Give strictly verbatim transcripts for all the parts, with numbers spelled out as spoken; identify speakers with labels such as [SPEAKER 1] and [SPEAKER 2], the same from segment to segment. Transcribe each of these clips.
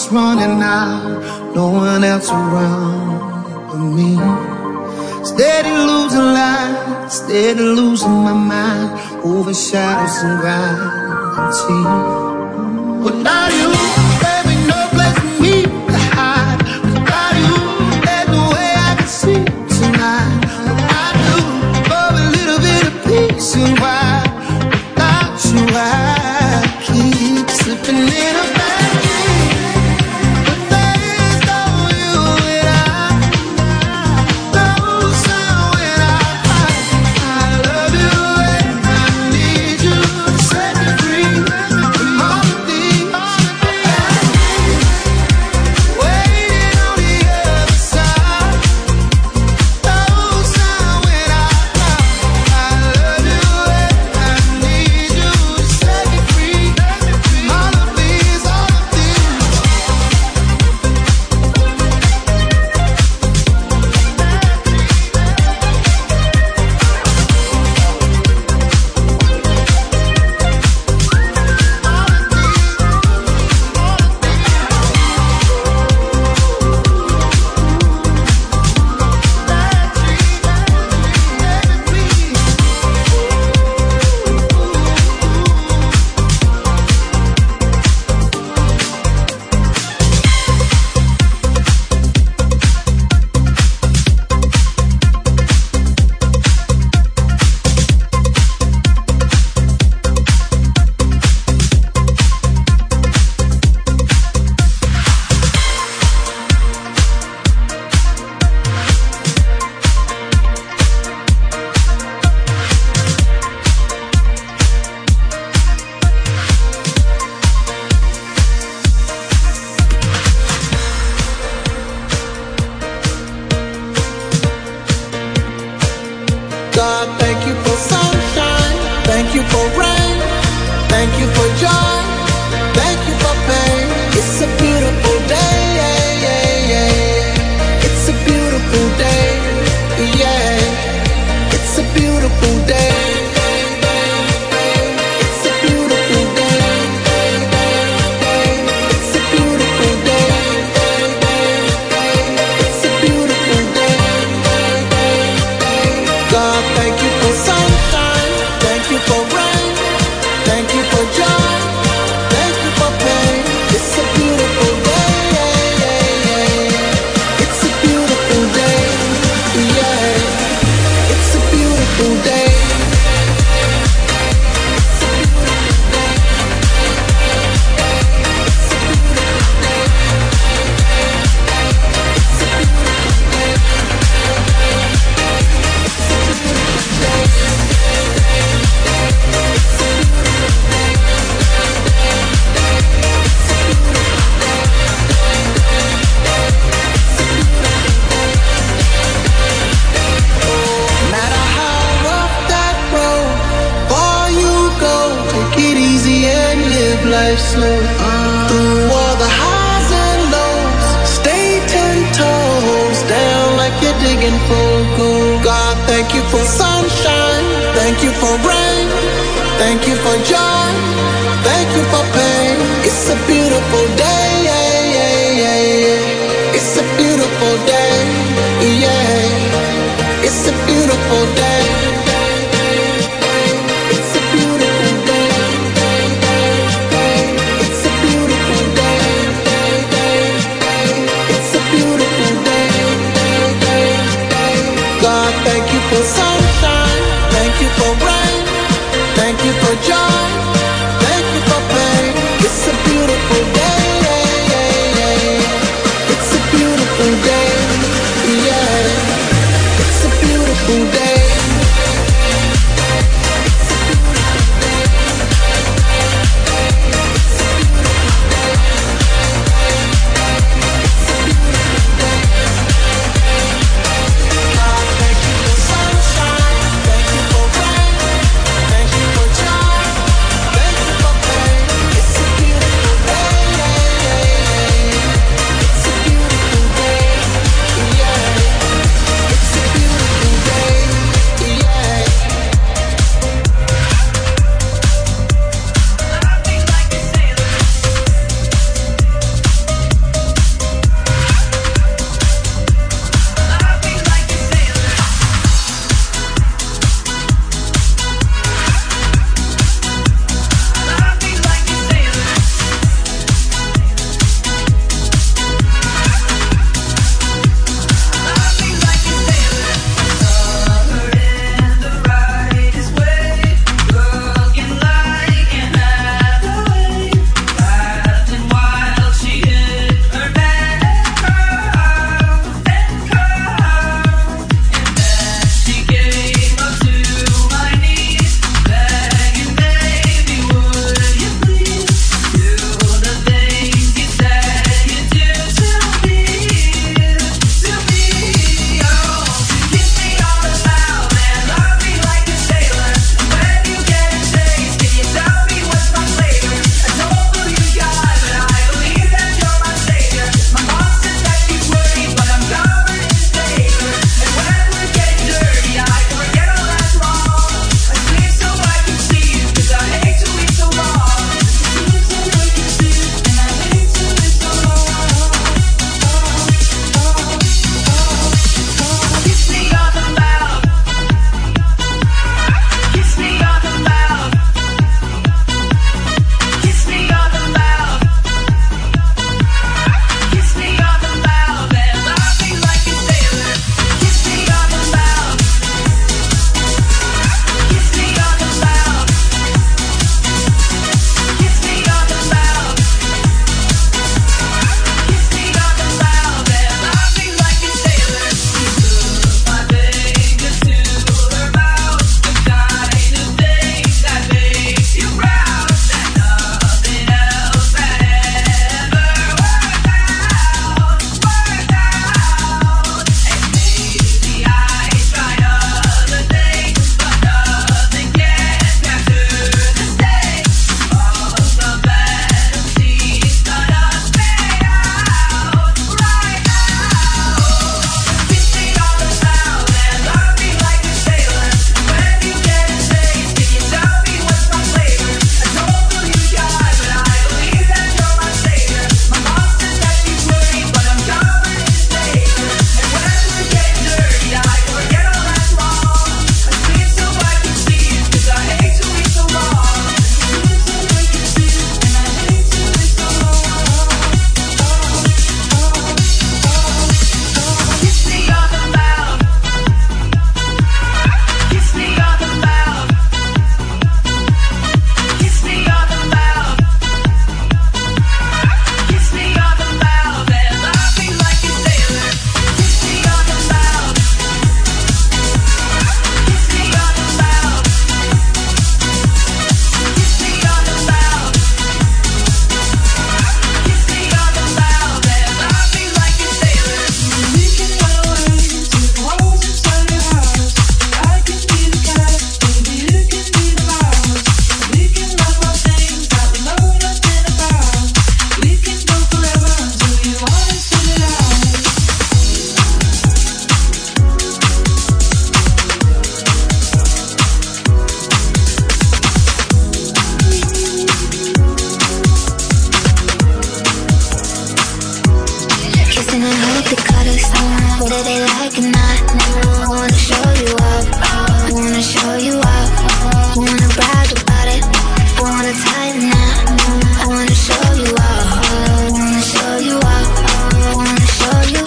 [SPEAKER 1] heart's running out, no one else around but me. Steady losing light, steady losing my mind, over shadows and gravity. Without you, there ain't no place for me to hide. Without you, there's no way I can see tonight. Without you, for a little bit of peace and why. Without you, I keep slipping in a bad dream. But there is no you and I. No sound when I, I, I love you and I need you to set me free from all of these waiting on the other side. No sound when I, I, I love you and I need you to set me free from all of these, all of these. God, thank you for sunshine, thank you for rain, thank you for joy, thank you for pain. It's a beautiful day, yeah, yeah, yeah. It's a beautiful day, yeah. It's a beautiful day. It's a beautiful day. It's a beautiful day. It's a beautiful day. God, thank you for sunshine, thank you for rain, thank you for joy, thank you for pain. It's a beautiful day, yeah, yeah, yeah. It's a beautiful day, yeah. It's a beautiful day. No matter how rough that road, far you go, take it easy and live life slow. Through all the highs and lows, stay ten toes down like you're digging for gold. God, thank you for sunshine, thank you for rain, thank you for joy, thank you for pain. It's a beautiful day, yeah, yeah, yeah, yeah. It's a beautiful day, yeah. It's a beautiful day. It's a beautiful day. It's a beautiful day. It's a beautiful day. God, thank you for sunshine, thank you for rain, thank you for joy, thank you for pain. It's a beautiful day, yeah, yeah, yeah. It's a beautiful day, yeah. It's a beautiful day.
[SPEAKER 2] I hope they cut us. Whether they like it or not, I wanna show you up. I wanna show you up. I wanna brag about it. I wanna tie the knot. I wanna show you up. I wanna show you up. I wanna show you.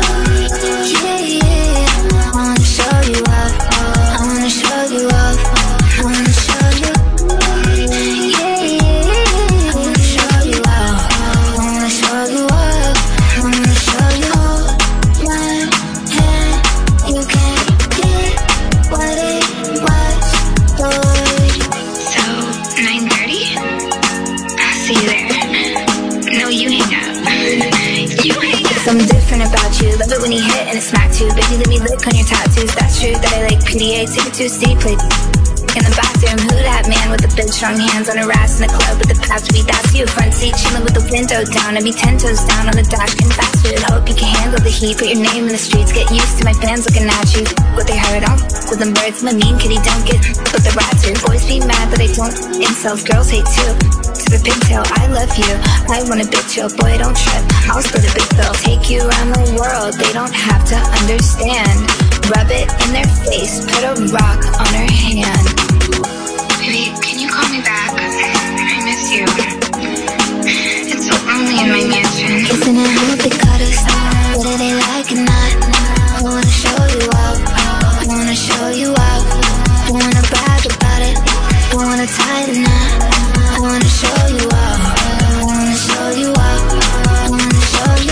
[SPEAKER 2] Yeah, yeah. I wanna show you up. I wanna show you up. I wanna show you. Yeah, yeah. I wanna show you up. I wanna show you up. I wanna show you. One hand, you can't get what it was, boy.
[SPEAKER 3] So, nine thirty? I'll see you there. No, you hang up. You hang up.
[SPEAKER 2] Something different about you. Love it when you hit and it smacked you. Baby, let me lick on your tattoos. That's true that I like P D A. Take it to a city, play in the bathroom. Who that man with the big strong hands on her ass in the club with the past beat? That's you. Front seat chilling with the window down. I be ten toes down on the dash, getting fast food. Hope you can handle the heat. Put your name in the streets. Get used to my fans looking at you. What they heard on with them birds. I'm a mean kitty. Don't get with the rats here. Boys be mad that I don't incels. Girls hate too. To the pigtail, I love you. I want a big chill. Boy, don't trip. I'll split a big bill. Take you around the world. They don't have to understand. Rub it in their face. Put a rock on her hand.
[SPEAKER 3] Baby, can you call me back? I miss you. It's so lonely in my mansion.
[SPEAKER 2] Listen, I hope they cut us. Whether they like it or not, I wanna show you up. I wanna show you up. I wanna brag about it. I wanna tie the knot. I wanna show you up. I wanna show you up. I wanna show you.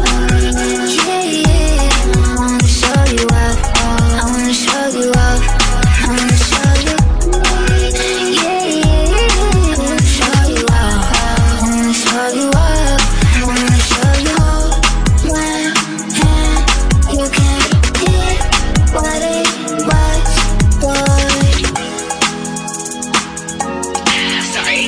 [SPEAKER 2] Yeah, yeah. I wanna show you up. I wanna show you up. I wanna show you. Yeah, yeah. I wanna show you up. I wanna show you up. I wanna show you. One hand, you can't get what it was, boy.
[SPEAKER 3] Sorry.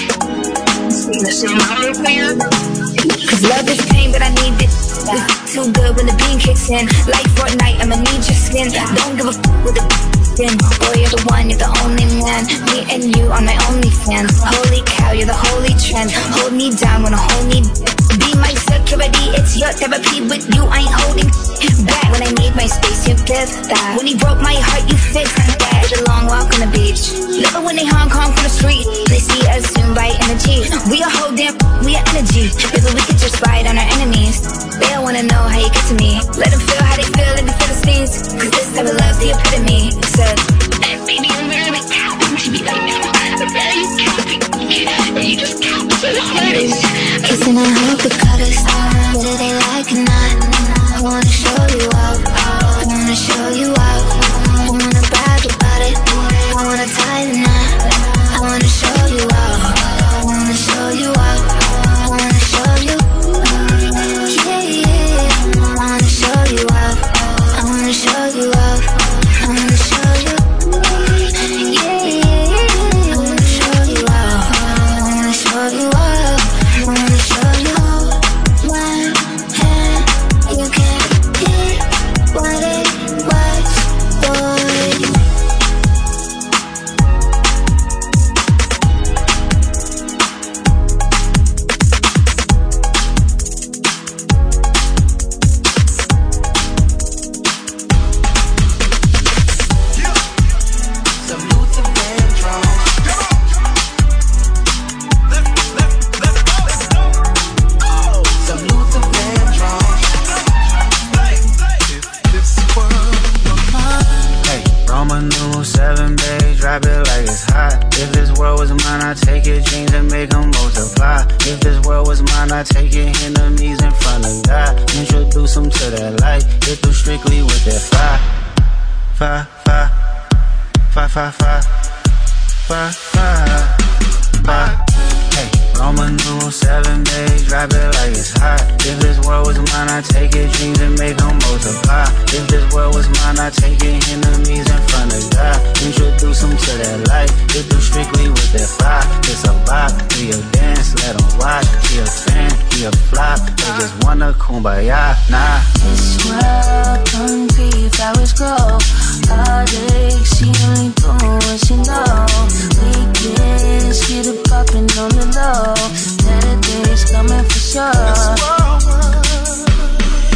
[SPEAKER 2] Cause love is pain, but I need it. It's too good when the beam kicks in. Like Fortnite, I'ma need your skin. Don't give a f with the skin. Boy, you're the one, you're the only man. Me and you are my only fans. Holy cow, you're the holy trend. Hold me down, wanna hold me. Be my security, it's your therapy. With you, I ain't holding back. When I need my space, you give that. When you broke my heart, you fixed that. Did a long walk on the beach. Love it when they Hong Kong from the street. They see us soon by energy. We a whole damn, we a energy. Baby, we could just ride on our enemies. They don't wanna know how you get to me. Let them feel how they feel in the Philistines. Cause this type of love's the epitome. Said,
[SPEAKER 3] Baby, I'm literally capping to me right now. I'm very capping. You just cap so hard.
[SPEAKER 2] listen, I hope they cut us. Whether they like it or not, I wanna show you up. I wanna show you up. I wanna brag about it. I wanna tie the knot. I wanna show you up. I wanna show you up. I wanna show you. Yeah, yeah. I wanna show you up. I wanna show you up. I wanna show you. Yeah, yeah. I wanna show you up. I wanna show you up. I wanna show you. One hand, you can't get what it was, boy.
[SPEAKER 4] Drop it like it's hot. If this world was mine, I'd take your dreams and make them multiply. If this world was mine, I'd take your enemies in front of God. Introduce them to that light. Hit them strictly with that fire. Fire, fire, fire, fire, fire, fire, fire, fire. Hey, Roman numeral seven days, drop it like it's hot. If this world was mine, I'd take your dreams and make them multiply. If this world was mine, I'd take your enemies in front of God. Introduce them to that light, hit them strictly with that fire. It's a vibe, do your dance, let them watch. He a fan, he a flop, they just wanna kumbaya, nah.
[SPEAKER 5] This world don't be flowers grow. Heartache, she only doing what she know. Weekends, get it poppin' on the low. Better days coming for sure.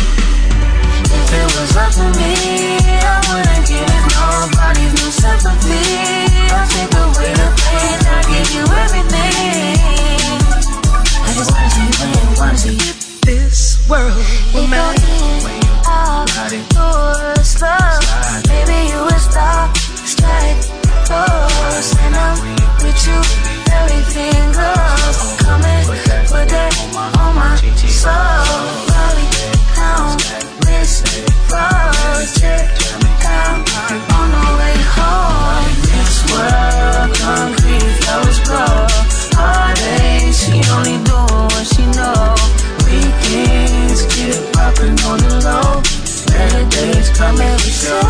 [SPEAKER 5] with me. Out your slow, baby you a star, straight close, and I'm with you, everything goes. Come and put that on my soul. Rolling down, wrist, project down on the way home. This world, concrete flowers grow. Heartache, she only do what she know. Weekends, get it poppin' on the low. Better days coming, we show.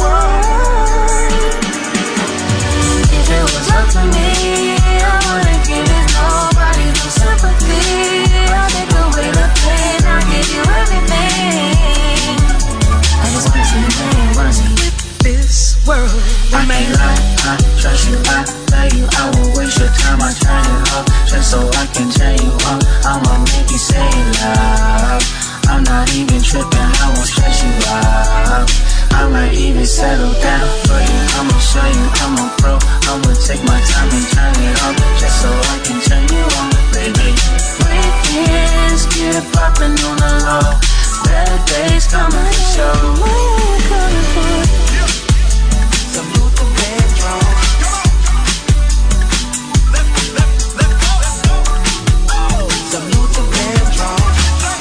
[SPEAKER 5] If it was up to me, I wouldn't give it nobody no sympathy. I'll take away the pain, I'll give you everything. I just wanna see your name, wanna see this world.
[SPEAKER 4] I can't lie, I trust you, I love you. I won't waste your time, I turn it up just so I can turn you up. I'ma make you say love. I'm not even tripping, I won't stress you out. I might even settle down for you. I'ma show you I'm a pro. I'ma take my time and turn it up just so I can turn you on, baby. Weekends, get it poppin' on the low. Better days coming for sure. Some Luther Vandross. Some Luther Vandross.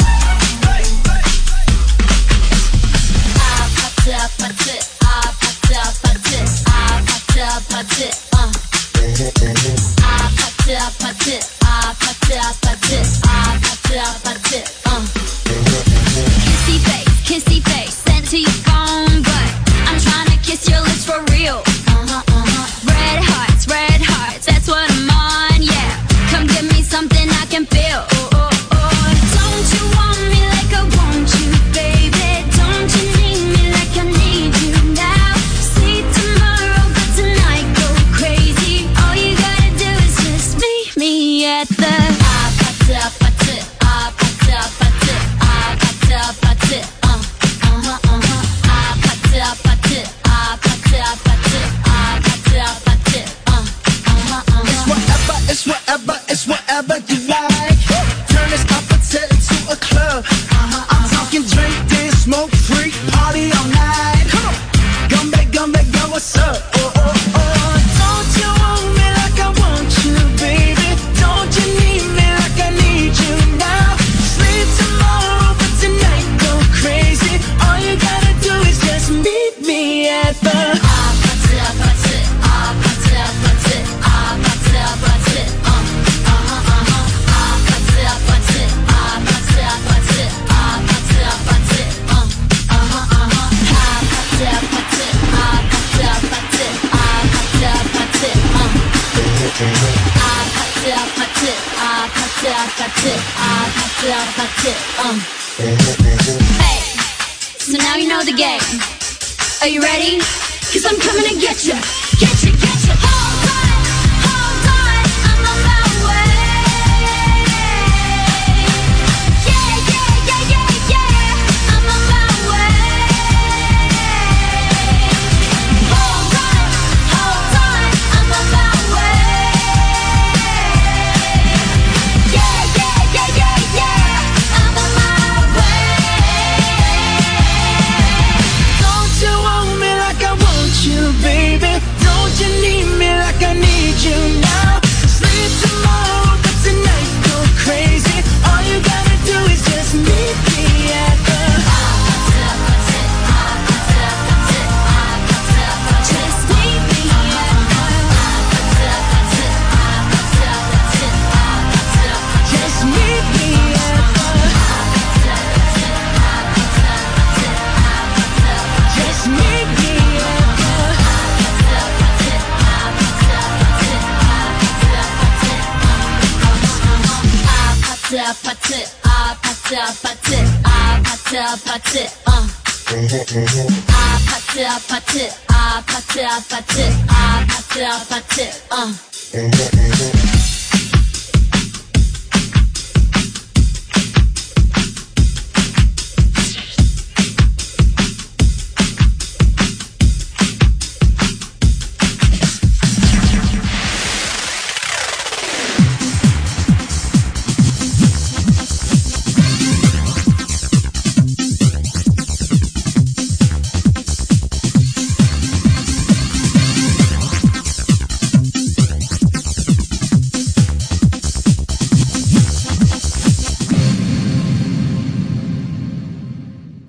[SPEAKER 2] Kissy face, kissy face, sent to your phone, but I'm trying to kiss your lips for real. Uh-huh, uh-huh. Red hearts, red hearts, that's what I'm on, yeah. Come give me something I can feel. Oh, oh, oh. Don't you want me like I want you, baby? Don't you need me like I need you now? See tomorrow, but tonight go crazy. All you gotta do is just meet me at the
[SPEAKER 1] It's whatever, it's whatever you like. Turn this opposite into a club. I'm talking drink, dance, smoke, freak, party all night. Come on, Gumbe, Gumbe, yo, what's up? Oh, oh, oh. Don't you want me like I want you, baby? Don't you need me like I need you now? Sleep tomorrow, but tonight go crazy. All you gotta do is just meet me at the
[SPEAKER 2] Hey, so now you know the game. Are you ready? Cause I'm coming to get you. Get you, get you. Hold on, hold on, I'm on my way. Yeah, yeah, yeah, yeah, yeah, I'm on my way. Hold on, hold on, I'm on my way. Yeah, yeah, yeah, yeah, yeah, I'm on my way.
[SPEAKER 1] Don't you want me like I want you, baby? Don't you need me like I need you now? Sleep tomorrow, but tonight go crazy. All you gotta do is just meet me at the
[SPEAKER 2] Just meet me at
[SPEAKER 1] Just meet me at the Just meet me at
[SPEAKER 2] I pat it, I pat it, I pat it, I pat it, I pat it, uh. I pat it, I pat it, I pat it, I pat it, I pat it, I pat it, uh.